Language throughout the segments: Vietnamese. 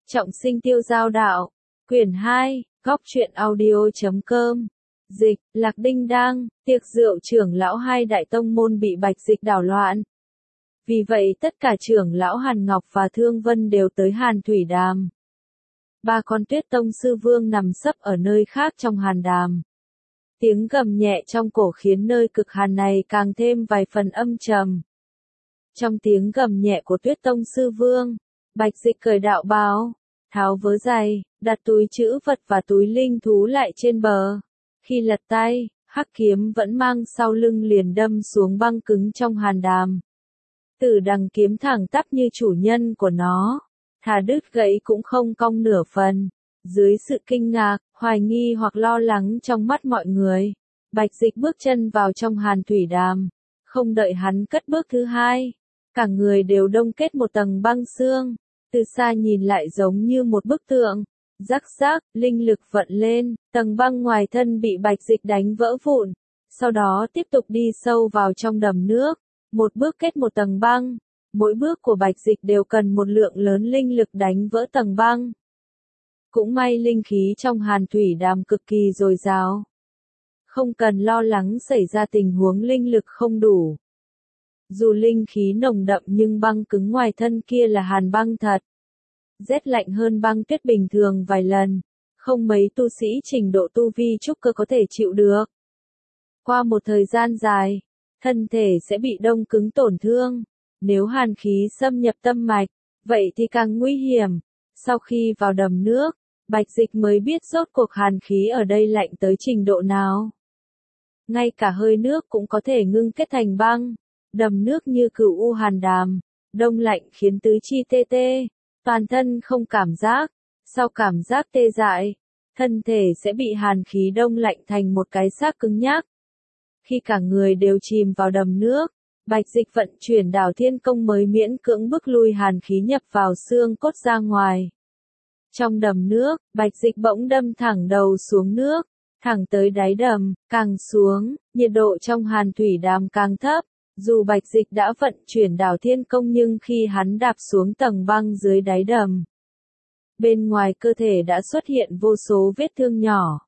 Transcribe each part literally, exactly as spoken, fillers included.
Trọng sinh tiêu giao đạo. Quyển hai, góc truyện audio chấm com. Dịch, Lạc Đinh Đang, tiệc rượu trưởng lão hai đại tông môn bị Bạch Dịch đảo loạn. Vì vậy tất cả trưởng lão Hàn Ngọc và Thương Vân đều tới Hàn Thủy Đàm. Ba con Tuyết Tông sư vương nằm sấp ở nơi khác trong Hàn Đàm. Tiếng gầm nhẹ trong cổ khiến nơi cực hàn này càng thêm vài phần âm trầm. Trong tiếng gầm nhẹ của Tuyết Tông sư vương, Bạch Dịch cởi đạo bào, tháo vớ giày, đặt túi trữ vật và túi linh thú lại trên bờ. Khi lật tay, hắc kiếm vẫn mang sau lưng liền đâm xuống băng cứng trong Hàn Đàm. Tử đằng kiếm thẳng tắp như chủ nhân của nó, thà đứt gãy cũng không cong nửa phần. Dưới sự kinh ngạc, hoài nghi hoặc lo lắng trong mắt mọi người, Bạch Dịch bước chân vào trong Hàn Thủy Đàm. Không đợi hắn cất bước thứ hai, cả người đều đông kết một tầng băng xương. Từ xa nhìn lại giống như một bức tượng. Rắc rắc, linh lực vận lên, tầng băng ngoài thân bị Bạch Dịch đánh vỡ vụn. Sau đó tiếp tục đi sâu vào trong đầm nước. Một bước kết một tầng băng. Mỗi bước của Bạch Dịch đều cần một lượng lớn linh lực đánh vỡ tầng băng. Cũng may linh khí trong Hàn Thủy Đàm cực kỳ dồi dào. Không cần lo lắng xảy ra tình huống linh lực không đủ. Dù linh khí nồng đậm nhưng băng cứng ngoài thân kia là hàn băng thật. Rét lạnh hơn băng tuyết bình thường vài lần. Không mấy tu sĩ trình độ tu vi trúc cơ có thể chịu được. Qua một thời gian dài, thân thể sẽ bị đông cứng tổn thương. Nếu hàn khí xâm nhập tâm mạch, vậy thì càng nguy hiểm. Sau khi vào đầm nước, Bạch Dịch mới biết rốt cuộc hàn khí ở đây lạnh tới trình độ nào. Ngay cả hơi nước cũng có thể ngưng kết thành băng. Đầm nước như cửu u Hàn Đàm, đông lạnh khiến tứ chi tê tê, toàn thân không cảm giác. Sau cảm giác tê dại, thân thể sẽ bị hàn khí đông lạnh thành một cái xác cứng nhắc. Khi cả người đều chìm vào đầm nước, Bạch Dịch vận chuyển Đảo Thiên Công mới miễn cưỡng bức lui hàn khí nhập vào xương cốt ra ngoài. Trong đầm nước, Bạch Dịch bỗng đâm thẳng đầu xuống nước, thẳng tới đáy đầm. Càng xuống, nhiệt độ trong Hàn Thủy Đàm càng thấp. Dù Bạch Dịch đã vận chuyển Đảo Thiên Công nhưng khi hắn đạp xuống tầng băng dưới đáy đầm, bên ngoài cơ thể đã xuất hiện vô số vết thương nhỏ.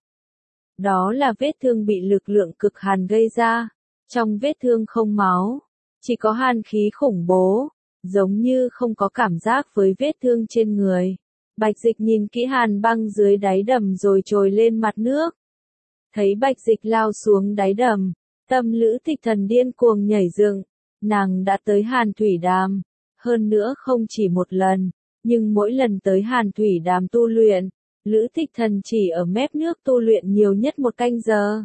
Đó là vết thương bị lực lượng cực hàn gây ra. Trong vết thương không máu, chỉ có hàn khí khủng bố, giống như không có cảm giác với vết thương trên người. Bạch Dịch nhìn kỹ hàn băng dưới đáy đầm rồi trồi lên mặt nước. Thấy Bạch Dịch lao xuống đáy đầm, tâm Lữ Tịch Thần điên cuồng nhảy dựng. Nàng đã tới Hàn Thủy Đàm, hơn nữa không chỉ một lần, nhưng mỗi lần tới Hàn Thủy Đàm tu luyện, Lữ Tịch Thần chỉ ở mép nước tu luyện nhiều nhất một canh giờ.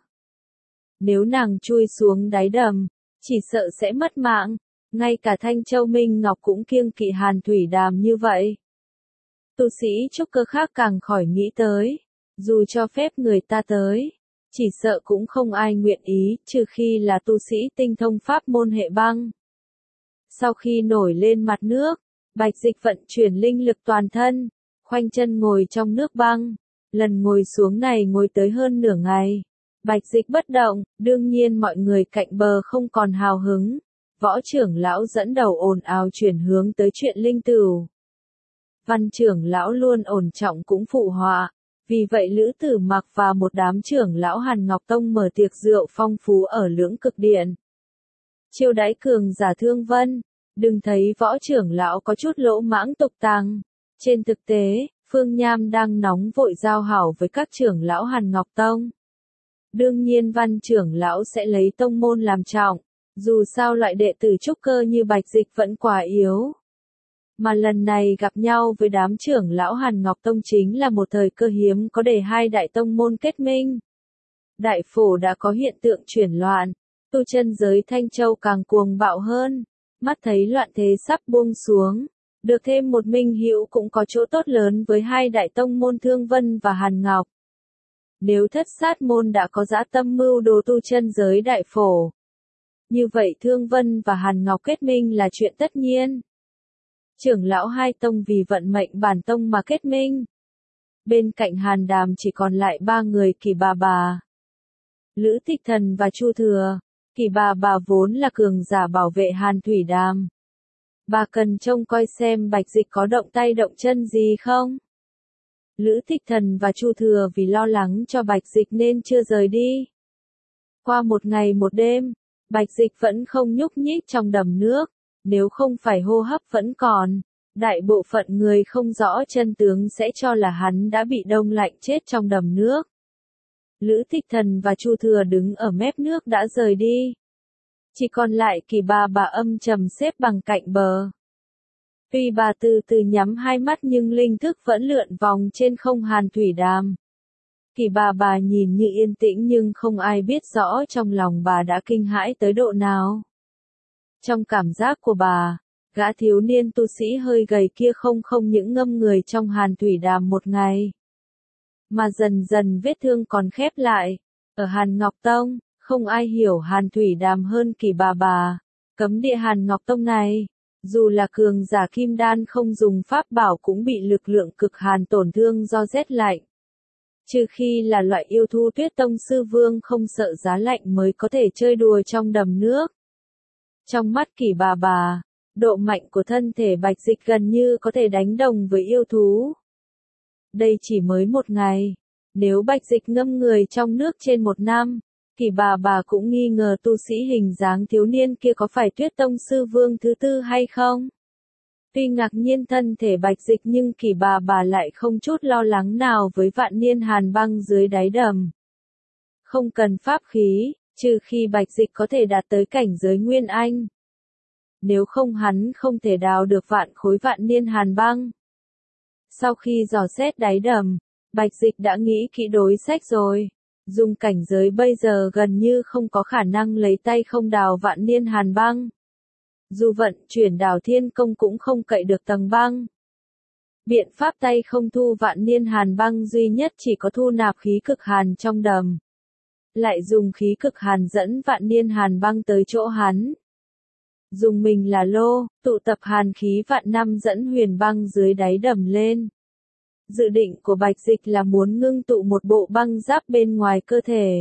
Nếu nàng chui xuống đáy đầm, chỉ sợ sẽ mất mạng. Ngay cả Thanh Châu Minh Ngọc cũng kiêng kỵ Hàn Thủy Đàm như vậy. Tu sĩ trúc cơ khác càng khỏi nghĩ tới, dù cho phép người ta tới, chỉ sợ cũng không ai nguyện ý, trừ khi là tu sĩ tinh thông pháp môn hệ băng. Sau khi nổi lên mặt nước, Bạch Dịch vận chuyển linh lực toàn thân, khoanh chân ngồi trong nước băng. Lần ngồi xuống này ngồi tới hơn nửa ngày. Bạch Dịch bất động, đương nhiên mọi người cạnh bờ không còn hào hứng. Võ trưởng lão dẫn đầu ồn ào chuyển hướng tới chuyện linh tửu. Văn trưởng lão luôn ổn trọng cũng phụ họa. Vì vậy Lữ Tử Mặc và một đám trưởng lão Hàn Ngọc Tông mở tiệc rượu phong phú ở Lưỡng Cực Điện. Chiêu đãi cường giả Thương Vân, đừng thấy võ trưởng lão có chút lỗ mãng tục tàng. Trên thực tế, Phương Nham đang nóng vội giao hảo với các trưởng lão Hàn Ngọc Tông. Đương nhiên Văn trưởng lão sẽ lấy tông môn làm trọng, dù sao loại đệ tử trúc cơ như Bạch Dịch vẫn quá yếu. Mà lần này gặp nhau với đám trưởng lão Hàn Ngọc Tông chính là một thời cơ hiếm có để hai đại tông môn kết minh. Đại phổ đã có hiện tượng chuyển loạn, tu chân giới Thanh Châu càng cuồng bạo hơn. Mắt thấy loạn thế sắp buông xuống, được thêm một minh hữu cũng có chỗ tốt lớn với hai đại tông môn Thương Vân và Hàn Ngọc. Nếu Thất Sát môn đã có dã tâm mưu đồ tu chân giới đại phổ, như vậy Thương Vân và Hàn Ngọc kết minh là chuyện tất nhiên. Trưởng lão hai tông vì vận mệnh bản tông mà kết minh. Bên cạnh Hàn Đàm chỉ còn lại ba người Kỳ Bà Bà, Lữ Tịch Thần và Chu Thừa. Kỳ Bà Bà vốn là cường giả bảo vệ Hàn Thủy Đàm. Bà cần trông coi xem Bạch Dịch có động tay động chân gì không. Lữ Thích Thần và Chu Thừa vì lo lắng cho Bạch Dịch nên chưa rời đi. Qua một ngày một đêm, Bạch Dịch vẫn không nhúc nhích trong đầm nước, nếu không phải hô hấp vẫn còn, đại bộ phận người không rõ chân tướng sẽ cho là hắn đã bị đông lạnh chết trong đầm nước. Lữ Thích Thần và Chu Thừa đứng ở mép nước đã rời đi. Chỉ còn lại Kỳ Bà Bà âm trầm xếp bằng cạnh bờ. Tuy bà từ từ nhắm hai mắt nhưng linh thức vẫn lượn vòng trên không Hàn Thủy Đàm. Kỳ Bà Bà nhìn như yên tĩnh nhưng không ai biết rõ trong lòng bà đã kinh hãi tới độ nào. Trong cảm giác của bà, gã thiếu niên tu sĩ hơi gầy kia không không những ngâm người trong Hàn Thủy Đàm một ngày, mà dần dần vết thương còn khép lại. Ở Hàn Ngọc Tông, không ai hiểu Hàn Thủy Đàm hơn Kỳ Bà Bà. Cấm địa Hàn Ngọc Tông này, dù là cường giả kim đan không dùng pháp bảo cũng bị lực lượng cực hàn tổn thương do rét lạnh. Trừ khi là loại yêu thú Tuyết Tông sư vương không sợ giá lạnh mới có thể chơi đùa trong đầm nước. Trong mắt Kỳ Bà Bà, độ mạnh của thân thể Bạch Dịch gần như có thể đánh đồng với yêu thú. Đây chỉ mới một ngày, nếu Bạch Dịch ngâm người trong nước trên một năm, Kỳ Bà Bà cũng nghi ngờ tu sĩ hình dáng thiếu niên kia có phải Tuyết Tông sư vương thứ tư hay không. Tuy ngạc nhiên thân thể Bạch Dịch nhưng Kỳ Bà Bà lại không chút lo lắng nào với vạn niên hàn băng dưới đáy đầm. Không cần pháp khí, trừ khi Bạch Dịch có thể đạt tới cảnh giới Nguyên Anh. Nếu không hắn không thể đào được vạn khối vạn niên hàn băng. Sau khi dò xét đáy đầm, Bạch Dịch đã nghĩ kỹ đối sách rồi. Dùng cảnh giới bây giờ gần như không có khả năng lấy tay không đào vạn niên hàn băng. Dù vận chuyển đào thiên công cũng không cậy được tầng băng. Biện pháp tay không thu vạn niên hàn băng duy nhất chỉ có thu nạp khí cực hàn trong đầm. Lại dùng khí cực hàn dẫn vạn niên hàn băng tới chỗ hắn. Dùng mình là lô, tụ tập hàn khí vạn năm dẫn huyền băng dưới đáy đầm lên. Dự định của Bạch Dịch là muốn ngưng tụ một bộ băng giáp bên ngoài cơ thể.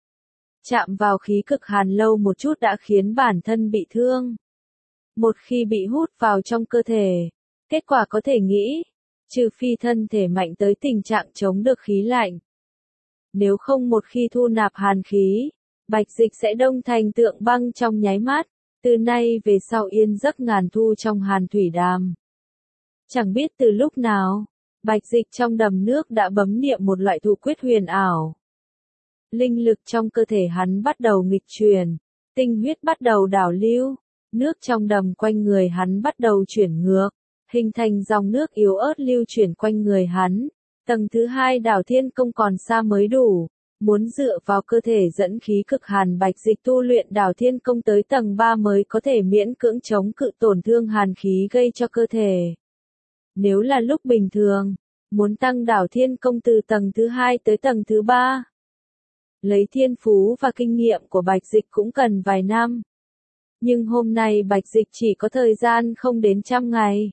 Chạm vào khí cực hàn lâu một chút đã khiến bản thân bị thương. Một khi bị hút vào trong cơ thể, kết quả có thể nghĩ, trừ phi thân thể mạnh tới tình trạng chống được khí lạnh. Nếu không một khi thu nạp hàn khí, Bạch Dịch sẽ đông thành tượng băng trong nháy mắt, từ nay về sau yên giấc ngàn thu trong Hàn Thủy Đàm. Chẳng biết từ lúc nào, Bạch Dịch trong đầm nước đã bấm niệm một loại thủ quyết huyền ảo. Linh lực trong cơ thể hắn bắt đầu nghịch chuyển, tinh huyết bắt đầu đảo lưu, nước trong đầm quanh người hắn bắt đầu chuyển ngược, hình thành dòng nước yếu ớt lưu chuyển quanh người hắn. Tầng thứ hai đảo thiên công còn xa mới đủ, muốn dựa vào cơ thể dẫn khí cực hàn Bạch Dịch tu luyện đảo thiên công tới tầng ba mới có thể miễn cưỡng chống cự tổn thương hàn khí gây cho cơ thể. Nếu là lúc bình thường, muốn tăng đảo thiên công từ tầng thứ hai tới tầng thứ ba, lấy thiên phú và kinh nghiệm của Bạch Dịch cũng cần vài năm. Nhưng hôm nay Bạch Dịch chỉ có thời gian không đến trăm ngày.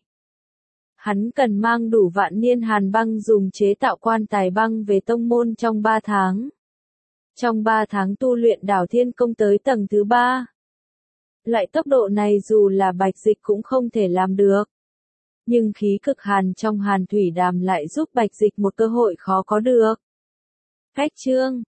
Hắn cần mang đủ vạn niên hàn băng dùng chế tạo quan tài băng về tông môn trong ba tháng. Trong ba tháng tu luyện đảo thiên công tới tầng thứ ba. Loại tốc độ này dù là Bạch Dịch cũng không thể làm được. Nhưng khí cực hàn trong Hàn Thủy Đàm lại giúp Bạch Dịch một cơ hội khó có được. Khách chương